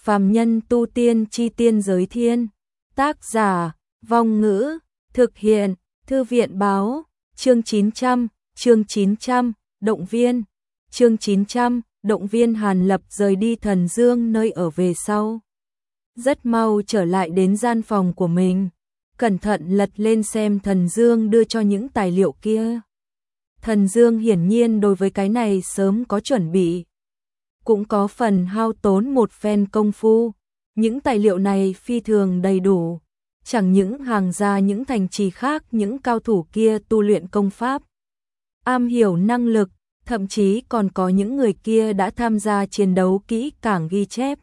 Phàm nhân tu tiên chi tiên giới thiên. Tác giả, Vong Ngữ, thực hiện, Thư viện báo, chương 900, động viên, chương 900, động viên Hàn Lập rời đi Thần Dương nơi ở về sau. Rất mau trở lại đến gian phòng của mình, cẩn thận lật lên xem Thần Dương đưa cho những tài liệu kia. Thần Dương hiển nhiên đối với cái này sớm có chuẩn bị, cũng có phần hao tốn một phen công phu. Những tài liệu này phi thường đầy đủ, chẳng những hàng ra những thành trì khác những cao thủ kia tu luyện công pháp, am hiểu năng lực, thậm chí còn có những người kia đã tham gia chiến đấu kỹ càng ghi chép.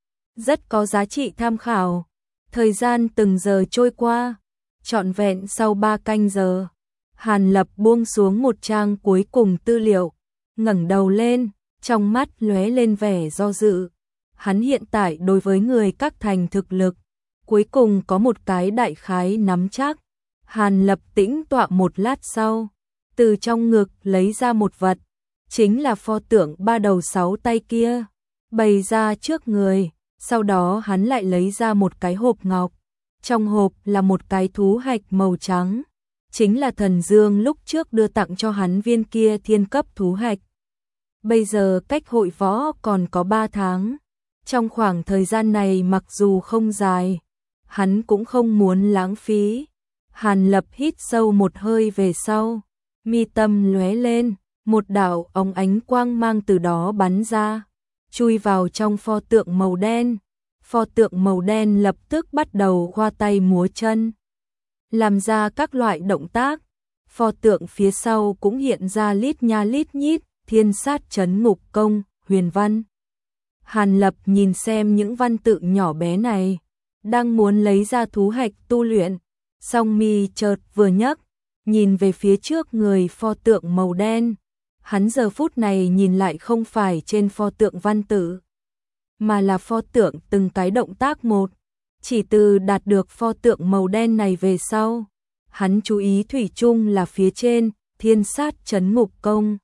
Rất có giá trị tham khảo. Thời gian từng giờ trôi qua, trọn vẹn sau 3 canh giờ, Hàn Lập buông xuống một trang cuối cùng tư liệu, ngẩng đầu lên, trong mắt lóe lên vẻ do dự. Hắn hiện tại đối với người các thành thực lực, cuối cùng có một cái đại khái nắm chắc. Hàn Lập tĩnh tọa một lát sau, từ trong ngực lấy ra một vật, chính là pho tượng 3 đầu 6 tay kia, bày ra trước người. Sau đó hắn lại lấy ra một cái hộp ngọc, trong hộp là một cái thú hạch màu trắng, chính là Thần Dương lúc trước đưa tặng cho hắn viên kia thiên cấp thú hạch. Bây giờ cách hội võ còn có 3 tháng, trong khoảng thời gian này mặc dù không dài, hắn cũng không muốn lãng phí. Hàn Lập hít sâu một hơi về sau, mi tâm lóe lên, một đạo óng ánh quang mang từ đó bắn ra, chui vào trong pho tượng màu đen. Pho tượng màu đen lập tức bắt đầu khoa tay múa chân, làm ra các loại động tác. Pho tượng phía sau cũng hiện ra lít nha lít nhít, thiên sát chấn ngục công, huyền văn. Hàn Lập nhìn xem những văn tự nhỏ bé này, đang muốn lấy ra thú hạch tu luyện, song mi chợt vừa nhấc, nhìn về phía trước người pho tượng màu đen. Hắn giờ phút này nhìn lại không phải trên pho tượng văn tự, mà là pho tượng từng cái động tác một. Chỉ từ đạt được pho tượng màu đen này về sau, hắn chú ý thủy chung là phía trên, thiên sát chấn ngục công.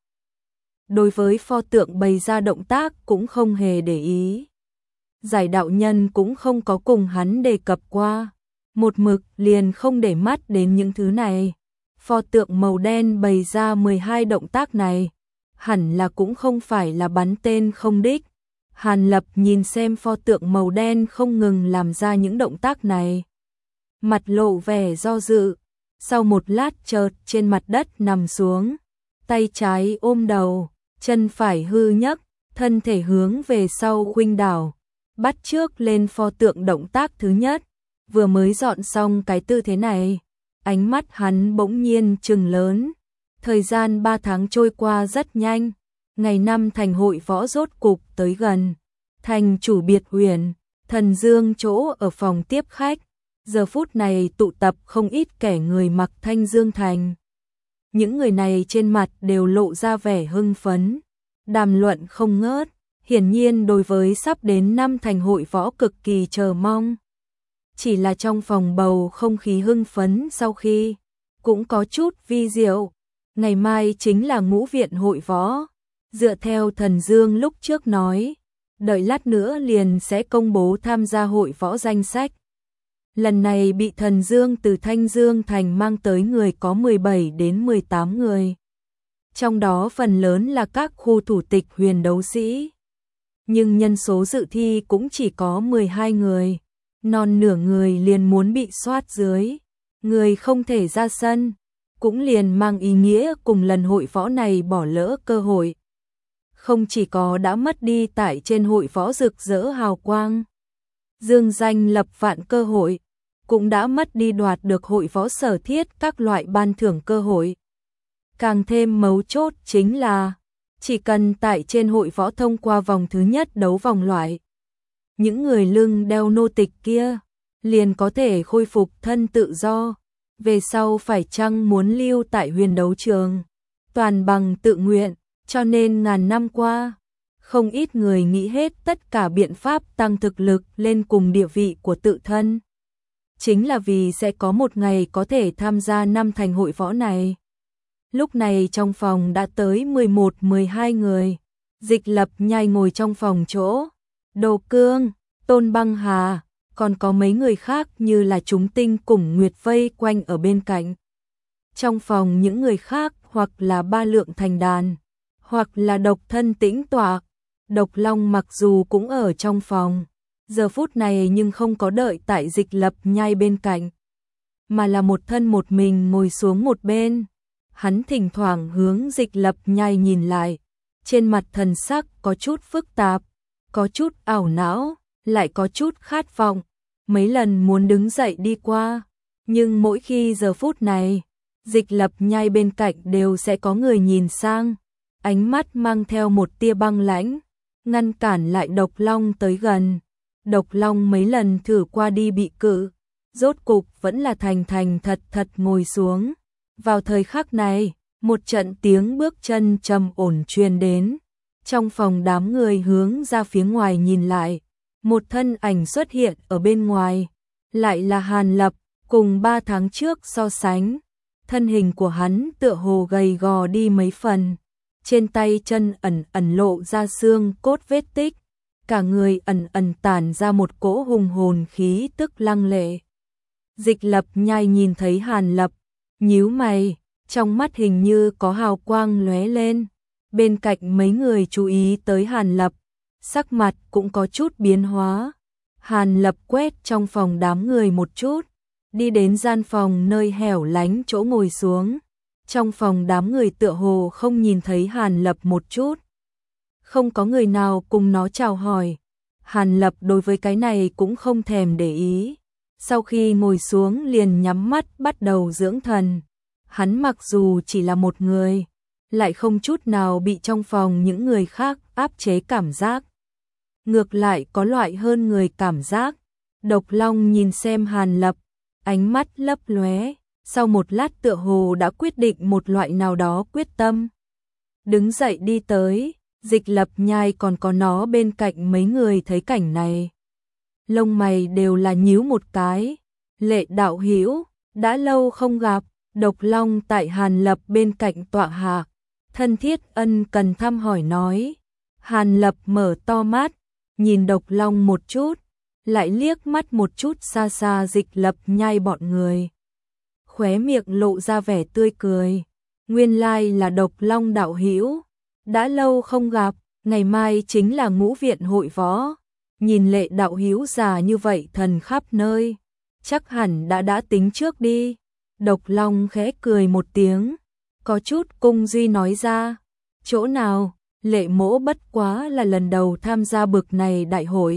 Đối với pho tượng bày ra động tác cũng không hề để ý. Giải đạo nhân cũng không có cùng hắn đề cập qua, một mực liền không để mắt đến những thứ này. Pho tượng màu đen bày ra 12 động tác này, hẳn là cũng không phải là bắn tên không đích. Hàn Lập nhìn xem pho tượng màu đen không ngừng làm ra những động tác này, mặt lộ vẻ do dự. Sau một lát chợt trên mặt đất nằm xuống, tay trái ôm đầu, chân phải hư nhấc, thân thể hướng về sau khuynh đảo, bắt chước lên pho tượng động tác thứ nhất. Vừa mới dọn xong cái tư thế này, ánh mắt hắn bỗng nhiên trừng lớn. Thời gian 3 tháng trôi qua rất nhanh, ngày 5 thành hội võ rốt cục tới gần. Thành chủ biệt huyền, Thần Dương chỗ ở phòng tiếp khách, giờ phút này tụ tập không ít kẻ người mặc thanh dương thành. Những người này trên mặt đều lộ ra vẻ hưng phấn, đàm luận không ngớt, hiển nhiên đối với sắp đến 5 thành hội võ cực kỳ chờ mong. Chỉ là trong phòng bầu không khí hưng phấn sau khi, cũng có chút vi diệu. Ngày mai chính là ngũ viện hội võ, dựa theo Thần Dương lúc trước nói, đợi lát nữa liền sẽ công bố tham gia hội võ danh sách. Lần này bị Thần Dương từ Thanh Dương Thành mang tới người có 17 đến 18 người. Trong đó phần lớn là các khu thủ tịch huyền đấu sĩ. Nhưng nhân số dự thi cũng chỉ có 12 người. Non nửa người liền muốn bị soát dưới. Người không thể ra sân, cũng liền mang ý nghĩa cùng lần hội võ này bỏ lỡ cơ hội. Không chỉ có đã mất đi tại trên hội võ rực rỡ hào quang, dương danh lập vạn cơ hội, cũng đã mất đi đoạt được hội võ sở thiết các loại ban thưởng cơ hội. Càng thêm mấu chốt chính là, chỉ cần tại trên hội võ thông qua vòng thứ nhất đấu vòng loại, những người lưng đeo nô tịch kia, liền có thể khôi phục thân tự do. Về sau phải chăng muốn lưu tại huyền đấu trường, toàn bằng tự nguyện. Cho nên ngàn năm qua, không ít người nghĩ hết tất cả biện pháp tăng thực lực lên cùng địa vị của tự thân. Chính là vì sẽ có một ngày có thể tham gia 5 thành hội võ này. Lúc này trong phòng đã tới 11-12 người. Dịch Lập Nhai ngồi trong phòng chỗ. Đồ Cương, Tôn Băng Hà, còn có mấy người khác như là chúng tinh cùng Nguyệt vây quanh ở bên cạnh. Trong phòng những người khác hoặc là Ba Lượng thành đàn, hoặc là Độc Thân tĩnh tọa. Độc Long mặc dù cũng ở trong phòng, giờ phút này nhưng không có đợi tại Dịch Lập Nhai bên cạnh, mà là một thân một mình ngồi xuống một bên. Hắn thỉnh thoảng hướng Dịch Lập Nhai nhìn lại, trên mặt thần sắc có chút phức tạp, có chút ảo não, lại có chút khát vọng, mấy lần muốn đứng dậy đi qua, nhưng mỗi khi giờ phút này, Dịch Lập Nhai bên cạnh đều sẽ có người nhìn sang, ánh mắt mang theo một tia băng lãnh, ngăn cản lại Độc Long tới gần. Độc Long mấy lần thử qua đi bị cự, rốt cục vẫn là thành thành thật thật ngồi xuống. Vào thời khắc này, một trận tiếng bước chân trầm ổn truyền đến. Trong phòng đám người hướng ra phía ngoài nhìn lại, một thân ảnh xuất hiện ở bên ngoài, lại là Hàn Lập, cùng 3 tháng trước so sánh. Thân hình của hắn tựa hồ gầy gò đi mấy phần, trên tay chân ẩn ẩn lộ ra xương cốt vết tích, cả người ẩn ẩn tản ra một cỗ hùng hồn khí tức lăng lệ. Dịch Lập Nhai nhìn thấy Hàn Lập, nhíu mày, trong mắt hình như có hào quang lóe lên. Bên cạnh mấy người chú ý tới Hàn Lập, sắc mặt cũng có chút biến hóa. Hàn Lập quét trong phòng đám người một chút, đi đến gian phòng nơi hẻo lánh chỗ ngồi xuống. Trong phòng đám người tựa hồ không nhìn thấy Hàn Lập một chút, không có người nào cùng nó chào hỏi. Hàn Lập đối với cái này cũng không thèm để ý. Sau khi ngồi xuống liền nhắm mắt bắt đầu dưỡng thần. Hắn mặc dù chỉ là một người, lại không chút nào bị trong phòng những người khác áp chế cảm giác. Ngược lại có loại hơn người cảm giác. Độc Long nhìn xem Hàn Lập, ánh mắt lấp lóe, sau một lát tựa hồ đã quyết định một loại nào đó quyết tâm. Đứng dậy đi tới, Dịch Lập Nhai còn có nó bên cạnh mấy người thấy cảnh này. Lông mày đều là nhíu một cái. Lệ đạo hữu, đã lâu không gặp. Độc Long tại Hàn Lập bên cạnh tọa hạ, thân thiết ân cần thăm hỏi nói. Hàn Lập mở to mắt, nhìn Độc Long một chút, lại liếc mắt một chút xa xa Dịch Lập Nhai bọn người. Khóe miệng lộ ra vẻ tươi cười. Nguyên lai là Độc Long đạo hữu, đã lâu không gặp, ngày mai chính là ngũ viện hội võ. Nhìn Lệ đạo hữu già như vậy thần khắp nơi, chắc hẳn đã tính trước đi. Độc Long khẽ cười một tiếng, có chút cung duy nói ra. Chỗ nào, Lệ mỗ bất quá là lần đầu tham gia bực này đại hội,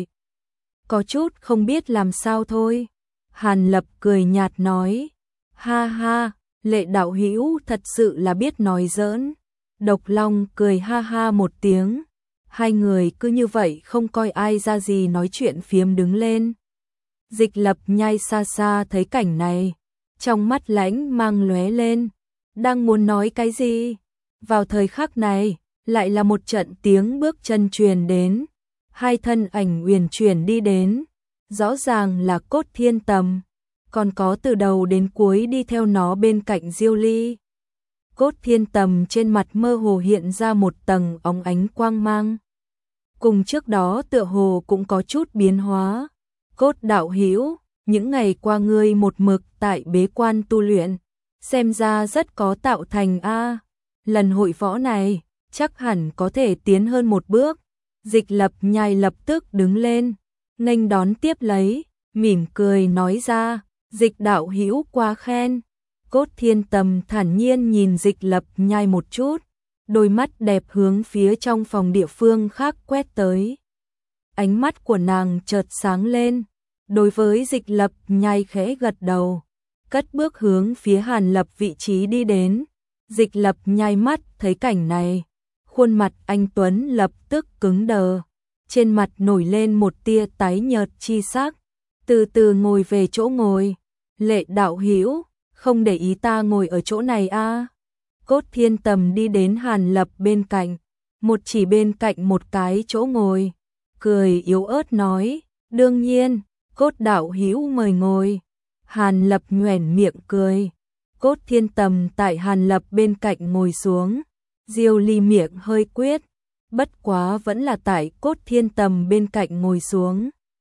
có chút không biết làm sao thôi. Hàn Lập cười nhạt nói. Ha ha, Lệ đạo hữu thật sự là biết nói giỡn. Độc Long cười ha ha một tiếng. Hai người cứ như vậy không coi ai ra gì nói chuyện phiếm đứng lên. Dịch Lập Nhai xa xa thấy cảnh này, trong mắt lãnh mang lóe lên, đang muốn nói cái gì. Vào thời khắc này, lại là một trận tiếng bước chân truyền đến. Hai thân ảnh uyển chuyển đi đến, rõ ràng là Cốt Thiên Tầm, còn có từ đầu đến cuối đi theo nó bên cạnh Diêu Ly. Cốt Thiên Tầm trên mặt mơ hồ hiện ra một tầng óng ánh quang mang, cùng trước đó tựa hồ cũng có chút biến hóa. Cốt đạo hữu, những ngày qua ngươi một mực tại bế quan tu luyện, xem ra rất có tạo thành a. Lần hội võ này, chắc hẳn có thể tiến hơn một bước. Dịch Lập Nhai lập tức đứng lên, nghênh đón tiếp lấy, mỉm cười nói ra. Dịch đạo hữu quá khen. Cốt Thiên Tầm thản nhiên nhìn Dịch Lập Nhai một chút, đôi mắt đẹp hướng phía trong phòng địa phương khác quét tới. Ánh mắt của nàng chợt sáng lên, đối với Dịch Lập Nhai khẽ gật đầu, cất bước hướng phía Hàn Lập vị trí đi đến. Dịch Lập Nhai mắt thấy cảnh này, khuôn mặt anh tuấn lập tức cứng đờ, trên mặt nổi lên một tia tái nhợt chi sắc, từ từ ngồi về chỗ ngồi. Lệ đạo hữu, không để ý ta ngồi ở chỗ này a? Cốt Thiên Tầm đi đến Hàn Lập bên cạnh, một chỉ bên cạnh một cái chỗ ngồi, cười yếu ớt nói. Đương nhiên, Cốt đạo hữu mời ngồi. Hàn Lập nhoẻn miệng cười. Cốt Thiên Tầm tại Hàn Lập bên cạnh ngồi xuống. Diêu Ly miệng hơi quyết, bất quá vẫn là tại Cốt Thiên Tầm bên cạnh ngồi xuống.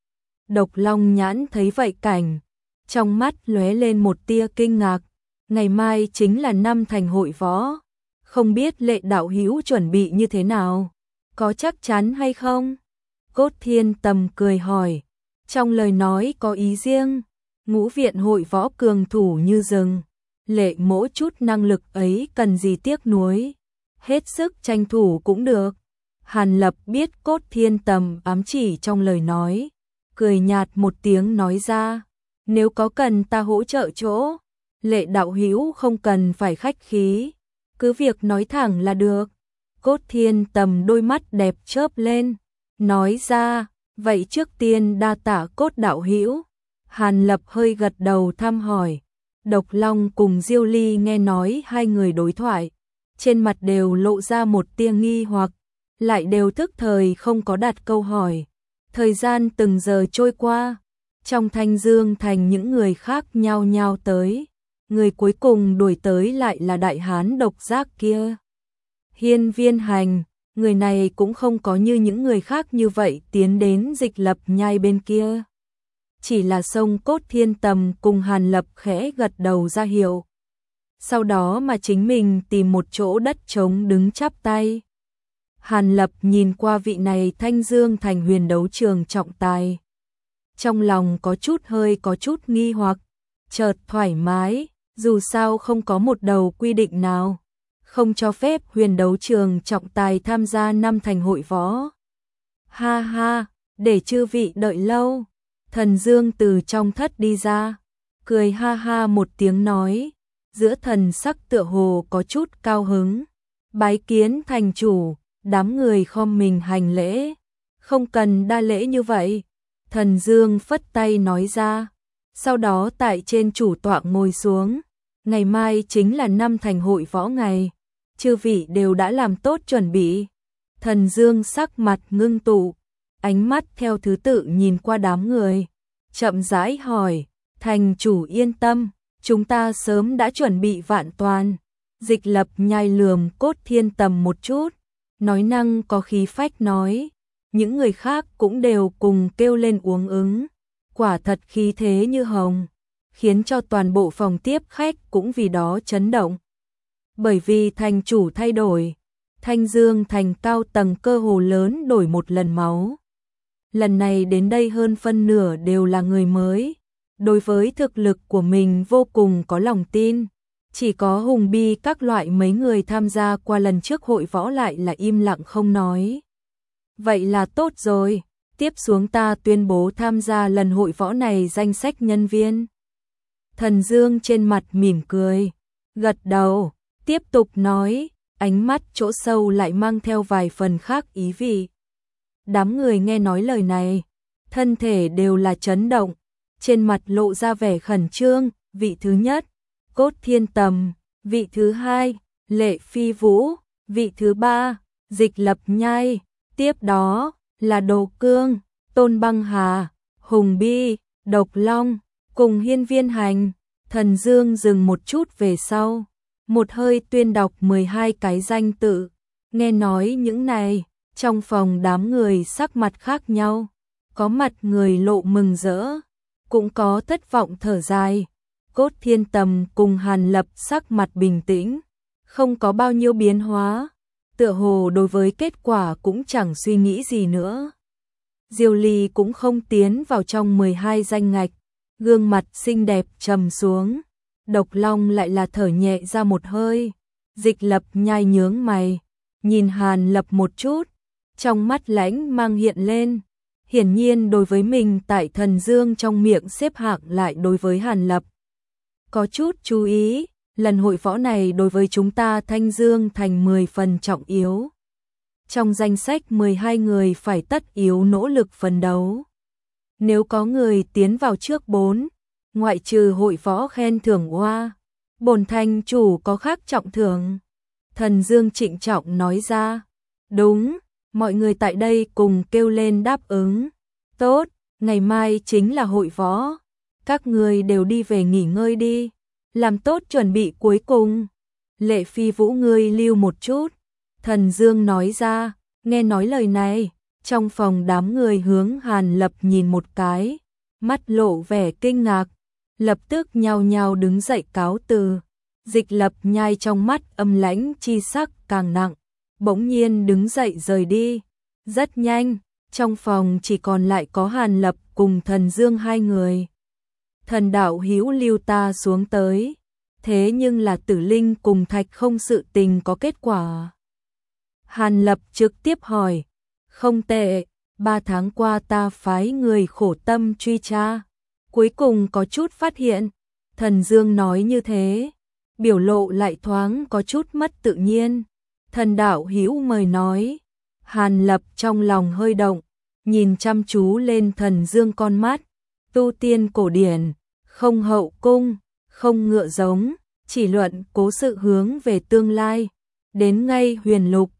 Độc Long Nhãn thấy vậy cảnh, trong mắt lóe lên một tia kinh ngạc, ngày mai chính là năm thành hội võ, không biết Lệ đạo hữu chuẩn bị như thế nào, có chắc chắn hay không? Cốt Thiên Tầm cười hỏi, trong lời nói có ý riêng, Ngũ viện hội võ cường thủ như rừng, Lệ mỗ chút năng lực ấy cần gì tiếc nuối, hết sức tranh thủ cũng được. Hàn Lập biết Cốt Thiên Tầm ám chỉ trong lời nói, cười nhạt một tiếng nói ra, nếu có cần ta hỗ trợ chỗ, Lệ đạo hữu không cần phải khách khí, cứ việc nói thẳng là được. Cốt Thiên Tầm đôi mắt đẹp chớp lên, nói ra, vậy trước tiên đa tạ Cốt đạo hữu. Hàn Lập hơi gật đầu thăm hỏi. Độc Long cùng Diêu Ly nghe nói hai người đối thoại, trên mặt đều lộ ra một tia nghi hoặc, lại đều thức thời không có đặt câu hỏi. Thời gian từng giờ trôi qua, trong Thanh Dương thành những người khác nhao nhao tới, người cuối cùng đuổi tới lại là đại hán độc giác kia. Hiên Viên Hành, người này cũng không có như những người khác như vậy tiến đến Dịch Lập Nhai bên kia. Chỉ là xông Cốt Thiên Tầm cùng Hàn Lập khẽ gật đầu ra hiệu. Sau đó mà chính mình tìm một chỗ đất trống đứng chắp tay. Hàn Lập nhìn qua vị này Thanh Dương thành huyền đấu trường trọng tài. Trong lòng có chút nghi hoặc, chợt thoải mái, dù sao không có một đầu quy định nào không cho phép huyền đấu trường trọng tài tham gia năm thành hội võ. Ha ha, để chư vị đợi lâu. Thần Dương từ trong thất đi ra, cười ha ha một tiếng nói, giữa thần sắc tựa hồ có chút cao hứng. Bái kiến thành chủ, đám người khom mình hành lễ. Không cần đa lễ như vậy. Thần Dương phất tay nói ra, sau đó tại trên chủ tọa ngồi xuống. Ngày mai chính là năm thành hội võ ngày, chư vị đều đã làm tốt chuẩn bị. Thần Dương sắc mặt ngưng tụ, ánh mắt theo thứ tự nhìn qua đám người, chậm rãi hỏi, thành chủ yên tâm, chúng ta sớm đã chuẩn bị vạn toàn. Dịch Lập Nhai lườm Cốt Thiên Tầm một chút, nói năng có khí phách nói, những người khác cũng đều cùng kêu lên uống ứng, quả thật khí thế như hồng, khiến cho toàn bộ phòng tiếp khách cũng vì đó chấn động. Bởi vì thành chủ thay đổi, Thanh Dương thành cao tầng cơ hồ lớn đổi một lần máu. Lần này đến đây hơn phân nửa đều là người mới, đối với thực lực của mình vô cùng có lòng tin. Chỉ có Hùng Bi các loại mấy người tham gia qua lần trước hội võ lại là im lặng không nói. Vậy là tốt rồi, tiếp xuống ta tuyên bố tham gia lần hội võ này danh sách nhân viên. Thần Dương trên mặt mỉm cười, gật đầu, tiếp tục nói, ánh mắt chỗ sâu lại mang theo vài phần khác ý vị. Đám người nghe nói lời này, thân thể đều là chấn động, trên mặt lộ ra vẻ khẩn trương. Vị thứ nhất, Cốt Thiên Tầm; vị thứ hai, Lệ Phi Vũ; vị thứ ba, Dịch Lập Nhai; tiếp đó là Đồ Cương, Tôn Băng Hà, Hùng Bi, Độc Long cùng Hiên Viên Hành. Thần Dương dừng một chút về sau, một hơi tuyên đọc 12 cái danh tự. Nghe nói những này, trong phòng đám người sắc mặt khác nhau, có mặt người lộ mừng rỡ, cũng có thất vọng thở dài. Cốt Thiên Tầm cùng Hàn Lập sắc mặt bình tĩnh, không có bao nhiêu biến hóa, tựa hồ đối với kết quả cũng chẳng suy nghĩ gì nữa. Diêu Ly cũng không tiến vào trong 12 danh ngạch, gương mặt xinh đẹp trầm xuống. Độc Long lại là thở nhẹ ra một hơi. Dịch Lập Nhai nhướng mày, nhìn Hàn Lập một chút, trong mắt lãnh mang hiện lên. Hiển nhiên đối với mình tại Thần Dương trong miệng xếp hạng lại đối với Hàn Lập có chút chú ý. Lần hội võ này đối với chúng ta Thanh Dương thành 10 phần trọng yếu. Trong danh sách 12 người phải tất yếu nỗ lực phấn đấu. Nếu có người tiến vào trước 4, ngoại trừ hội võ khen thưởng oa, bổn thành chủ có khác trọng thưởng. Thần Dương trịnh trọng nói ra. Đúng, mọi người tại đây cùng kêu lên đáp ứng. Tốt, ngày mai chính là hội võ, các người đều đi về nghỉ ngơi đi, làm tốt chuẩn bị cuối cùng. Lệ Phi Vũ ngươi lưu một chút. Thần Dương nói ra, nghe nói lời này, Trong phòng đám người hướng Hàn Lập nhìn một cái, mắt lộ vẻ kinh ngạc, lập tức nhao nhao đứng dậy cáo từ. Dịch Lập nhai trong mắt âm lãnh chi sắc càng nặng, bỗng nhiên đứng dậy rời đi. Rất nhanh, trong phòng chỉ còn lại có Hàn Lập cùng Thần Dương hai người. Thần đạo hữu lưu ta xuống tới, thế nhưng là Tử Linh cùng Thạch Không sự tình có kết quả. Hàn Lập trực tiếp hỏi, không tệ, 3 tháng qua ta phái người khổ tâm truy tra, cuối cùng có chút phát hiện. Thần Dương nói như thế, biểu lộ lại thoáng có chút mất tự nhiên. Thần đạo hữu mời nói. Hàn Lập trong lòng hơi động, nhìn chăm chú lên Thần Dương con mắt. Tu tiên cổ điển, không hậu cung, không ngựa giống, chỉ luận cố sự hướng về tương lai. Đến ngay huyền lục,